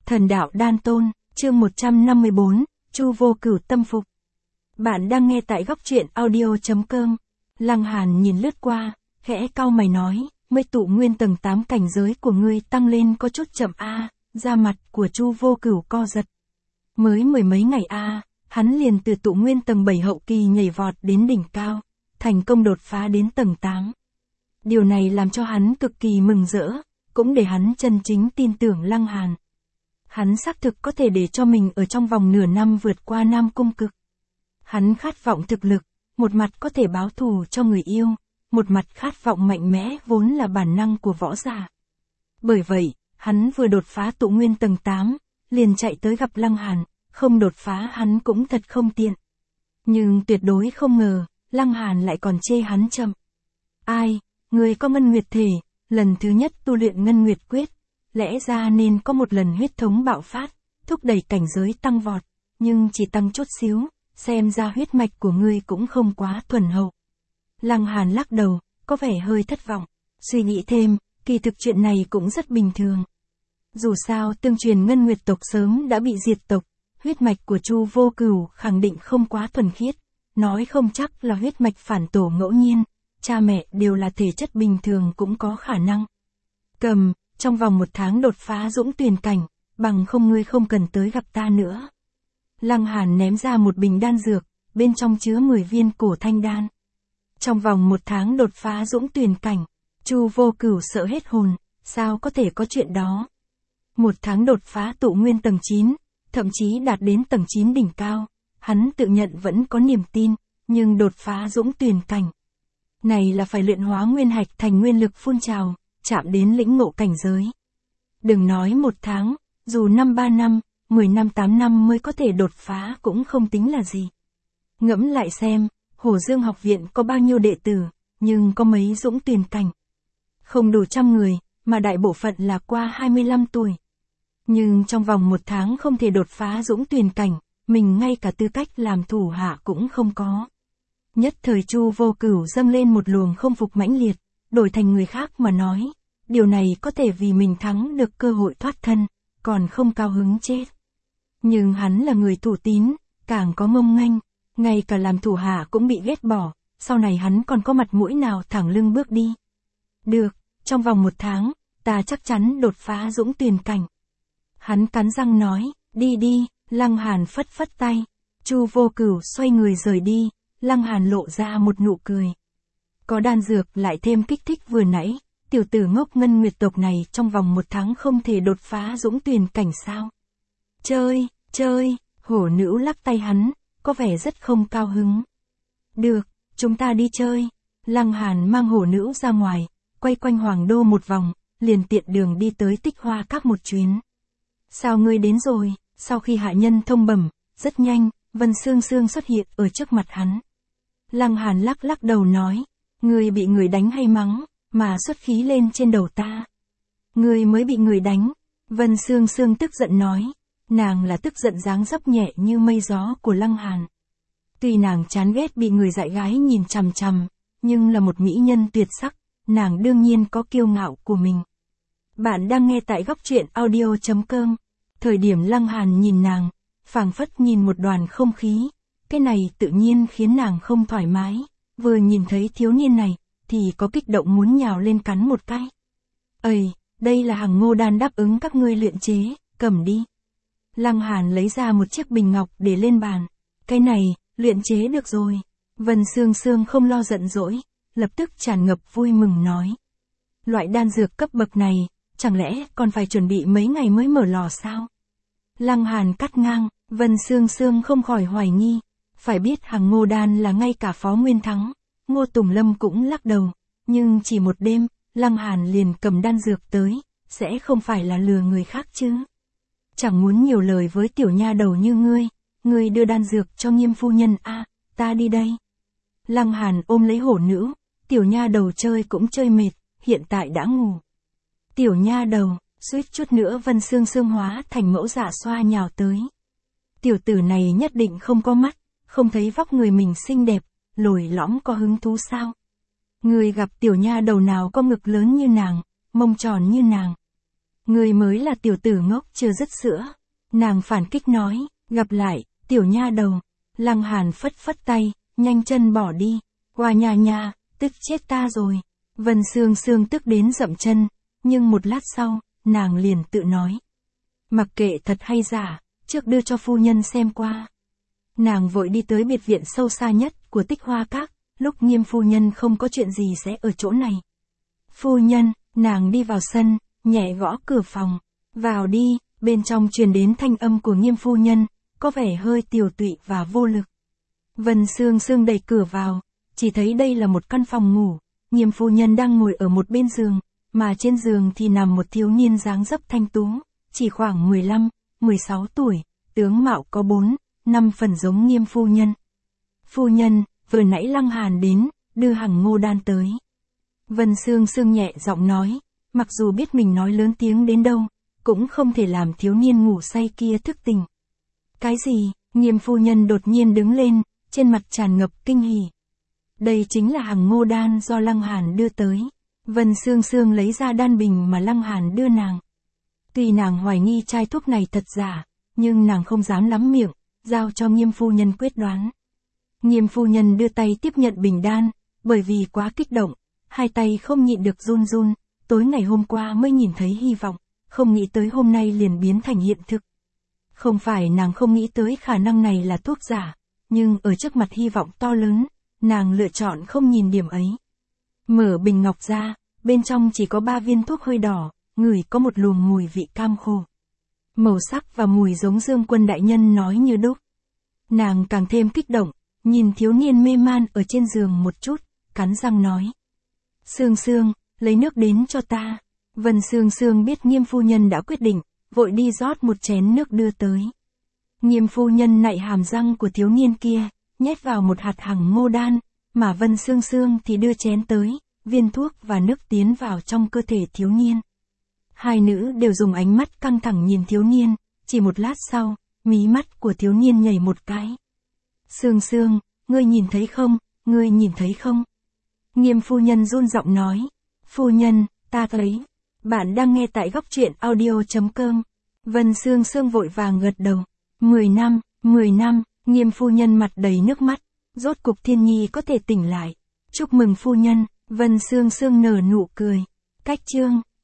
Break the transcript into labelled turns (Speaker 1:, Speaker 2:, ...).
Speaker 1: Thần đạo đan tôn, chương 154, Chu Vô Cửu tâm phục. Bạn đang nghe tại góc truyện audio.com. Lăng Hàn nhìn lướt qua, khẽ cau mày nói, mới tụ nguyên tầng 8 cảnh giới của ngươi tăng lên có chút chậm a. Da mặt của Chu Vô Cửu co giật. Mới mười mấy ngày a, hắn liền từ tụ nguyên tầng 7 hậu kỳ nhảy vọt đến đỉnh cao, thành công đột phá đến tầng 8. Điều này làm cho hắn cực kỳ mừng rỡ, cũng để hắn chân chính tin tưởng Lăng Hàn. Hắn xác thực có thể để cho mình ở trong vòng nửa năm vượt qua Nam Cung Cực. Hắn khát vọng thực lực, một mặt có thể báo thù cho người yêu, một mặt khát vọng mạnh mẽ vốn là bản năng của võ giả. Bởi vậy, hắn vừa đột phá tụ nguyên tầng 8, liền chạy tới gặp Lăng Hàn, không đột phá hắn cũng thật không tiện. Nhưng tuyệt đối không ngờ, Lăng Hàn lại còn chê hắn chậm. Ai, người có ngân nguyệt thể, lần thứ nhất tu luyện ngân nguyệt quyết, lẽ ra nên có một lần huyết thống bạo phát, thúc đẩy cảnh giới tăng vọt, nhưng chỉ tăng chút xíu, xem ra huyết mạch của ngươi cũng không quá thuần hậu. Lăng Hàn lắc đầu, có vẻ hơi thất vọng, suy nghĩ thêm, kỳ thực chuyện này cũng rất bình thường. Dù sao tương truyền ngân nguyệt tộc sớm đã bị diệt tộc, huyết mạch của Chu Vô Cửu khẳng định không quá thuần khiết, nói không chắc là huyết mạch phản tổ ngẫu nhiên, cha mẹ đều là thể chất bình thường cũng có khả năng. Trong vòng 1 tháng đột phá dũng tuyền cảnh, bằng không ngươi không cần tới gặp ta nữa. Lăng Hàn ném ra một bình đan dược, bên trong chứa 10 viên cổ thanh đan. Trong vòng 1 tháng đột phá dũng tuyền cảnh, Chu Vô Cửu sợ hết hồn, sao có thể có chuyện đó. 1 tháng đột phá tụ nguyên tầng 9, thậm chí đạt đến tầng 9 đỉnh cao, hắn tự nhận vẫn có niềm tin, nhưng đột phá dũng tuyền cảnh. Này là phải luyện hóa nguyên hạch thành nguyên lực phun trào, chạm đến lĩnh ngộ cảnh giới. Đừng nói 1 tháng, dù 3 năm, 10 năm 8 năm mới có thể đột phá cũng không tính là gì. Ngẫm lại xem, Hổ Dương học viện có bao nhiêu đệ tử, nhưng có mấy dũng tuyền cảnh. Không đủ 100 người, mà đại bộ phận là qua 25 tuổi. Nhưng trong vòng 1 tháng không thể đột phá dũng tuyền cảnh, mình ngay cả tư cách làm thủ hạ cũng không có. Nhất thời Chu Vô Cửu dâng lên một luồng không phục mãnh liệt, đổi thành người khác mà nói, điều này có thể vì mình thắng được cơ hội thoát thân, còn không cao hứng chết. Nhưng hắn là người thủ tín, càng có ngông nghênh, ngay cả làm thủ hạ cũng bị ghét bỏ, sau này hắn còn có mặt mũi nào thẳng lưng bước đi. Được, trong vòng 1 tháng, ta chắc chắn đột phá dũng tuyền cảnh. Hắn cắn răng nói, đi đi. Lăng Hàn phất phất tay, Chu Vô Cửu xoay người rời đi, Lăng Hàn lộ ra một nụ cười. Có đan dược lại thêm kích thích vừa nãy, tiểu tử ngốc ngân nguyệt tộc này trong vòng 1 tháng không thể đột phá dũng tuyền cảnh sao? Chơi, hổ nữ lắc tay hắn, có vẻ rất không cao hứng. Được, chúng ta đi chơi. Lăng Hàn mang hổ nữ ra ngoài, quay quanh Hoàng Đô một vòng, liền tiện đường đi tới Tích Hoa Các một chuyến. Sao ngươi đến rồi? Sau khi hạ nhân thông bẩm, rất nhanh, Vân Sương Sương xuất hiện ở trước mặt hắn. Lăng Hàn lắc đầu nói, ngươi bị người đánh hay mắng, mà xuất khí lên trên đầu ta. Ngươi mới bị người đánh. Vân Sương Sương tức giận nói, nàng là tức giận dáng dấp nhẹ như mây gió của Lăng Hàn. Tuy nàng chán ghét bị người dại gái nhìn chằm chằm, nhưng là một mỹ nhân tuyệt sắc, nàng đương nhiên có kiêu ngạo của mình. Bạn đang nghe tại góc truyện audio.com. Thời điểm Lăng Hàn nhìn nàng, phảng phất nhìn một đoàn không khí, cái này tự nhiên khiến nàng không thoải mái, vừa nhìn thấy thiếu niên này, thì có kích động muốn nhào lên cắn một cái. Ây, đây là Hằng Ngô đan đáp ứng các ngươi luyện chế, cầm đi. Lăng Hàn lấy ra một chiếc bình ngọc để lên bàn, cái này, luyện chế được rồi. Vân Sương Sương không lo giận dỗi, lập tức tràn ngập vui mừng nói. Loại đan dược cấp bậc này, chẳng lẽ còn phải chuẩn bị mấy ngày mới mở lò sao? Lăng Hàn cắt ngang, Vân Sương Sương không khỏi hoài nghi, phải biết Hằng Ngô đan là ngay cả Phó Nguyên Thắng, Ngô Tùng Lâm cũng lắc đầu, nhưng chỉ một đêm, Lăng Hàn liền cầm đan dược tới, sẽ không phải là lừa người khác chứ? Chẳng muốn nhiều lời với tiểu nha đầu như ngươi đưa đan dược cho Nghiêm phu nhân a, ta đi đây. Lăng Hàn ôm lấy hổ nữ, tiểu nha đầu chơi cũng chơi mệt, hiện tại đã ngủ. Tiểu nha đầu, suýt chút nữa Vân Sương Sương hóa thành mẫu dạ xoa nhào tới. Tiểu tử này nhất định không có mắt, không thấy vóc người mình xinh đẹp, lồi lõm có hứng thú sao? Người gặp tiểu nha đầu nào có ngực lớn như nàng, mông tròn như nàng. Ngươi mới là tiểu tử ngốc chưa dứt sữa. Nàng phản kích nói, gặp lại, tiểu nha đầu. Lăng Hàn phất phất tay, nhanh chân bỏ đi. Oa nha nha, tức chết ta rồi. Vân Sương Sương tức đến dậm chân, nhưng một lát sau, nàng liền tự nói. Mặc kệ thật hay giả, trước đưa cho phu nhân xem qua. Nàng vội đi tới biệt viện sâu xa nhất của Tích Hoa Các, lúc Nghiêm phu nhân không có chuyện gì sẽ ở chỗ này. Phu nhân, nàng đi vào sân, nhẹ gõ cửa phòng. Vào đi, bên trong truyền đến thanh âm của Nghiêm phu nhân, có vẻ hơi tiều tụy và vô lực. Vân Sương Sương đẩy cửa vào, chỉ thấy đây là một căn phòng ngủ. Nghiêm phu nhân đang ngồi ở một bên giường, mà trên giường thì nằm một thiếu niên dáng dấp thanh tú, chỉ khoảng 15, 16 tuổi, tướng mạo có 4, 5 phần giống Nghiêm phu nhân. Phu nhân, vừa nãy Lăng Hàn đến, đưa hằng ngô đan tới. Vân Sương Sương nhẹ giọng nói, mặc dù biết mình nói lớn tiếng đến đâu, cũng không thể làm thiếu niên ngủ say kia thức tỉnh. Cái gì? Nghiêm phu nhân đột nhiên đứng lên, trên mặt tràn ngập kinh hỉ. Đây chính là hằng ngô đan do Lăng Hàn đưa tới. Vân Sương Sương lấy ra đan bình mà Lăng Hàn đưa nàng. Tuy nàng hoài nghi chai thuốc này thật giả, nhưng nàng không dám lắm miệng, giao cho Nghiêm phu nhân quyết đoán. Nghiêm phu nhân đưa tay tiếp nhận bình đan, bởi vì quá kích động, hai tay không nhịn được run run, tối ngày hôm qua mới nhìn thấy hy vọng, không nghĩ tới hôm nay liền biến thành hiện thực. Không phải nàng không nghĩ tới khả năng này là thuốc giả, nhưng ở trước mặt hy vọng to lớn, nàng lựa chọn không nhìn điểm ấy. Mở bình ngọc ra, bên trong chỉ có 3 viên thuốc hơi đỏ, ngửi có một luồng mùi vị cam khô. Màu sắc và mùi giống Dương Quân đại nhân nói như đúc. Nàng càng thêm kích động, nhìn thiếu niên mê man ở trên giường một chút, cắn răng nói. Sương Sương, lấy nước đến cho ta. Vân Sương Sương biết Nghiêm phu nhân đã quyết định, vội đi rót một chén nước đưa tới. Nghiêm phu nhân nạy hàm răng của thiếu niên kia, nhét vào một hạt hằng ngô đan, mà Vân Sương Sương thì đưa chén tới, viên thuốc và nước tiến vào trong cơ thể thiếu niên. Hai nữ đều dùng ánh mắt căng thẳng nhìn thiếu niên, chỉ một lát sau, mí mắt của thiếu niên nhảy một cái. Sương Sương, ngươi nhìn thấy không, ngươi nhìn thấy không? Nghiêm phu nhân run giọng nói. Phu nhân, ta thấy. Bạn đang nghe tại góc truyện audio.com. Vân Sương Sương vội vàng gật đầu. 10 năm, Nghiêm phu nhân mặt đầy nước mắt. Rốt cục Thiên Nhi có thể tỉnh lại. Chúc mừng phu nhân, Vân Sương Sương nở nụ cười. Cách chương.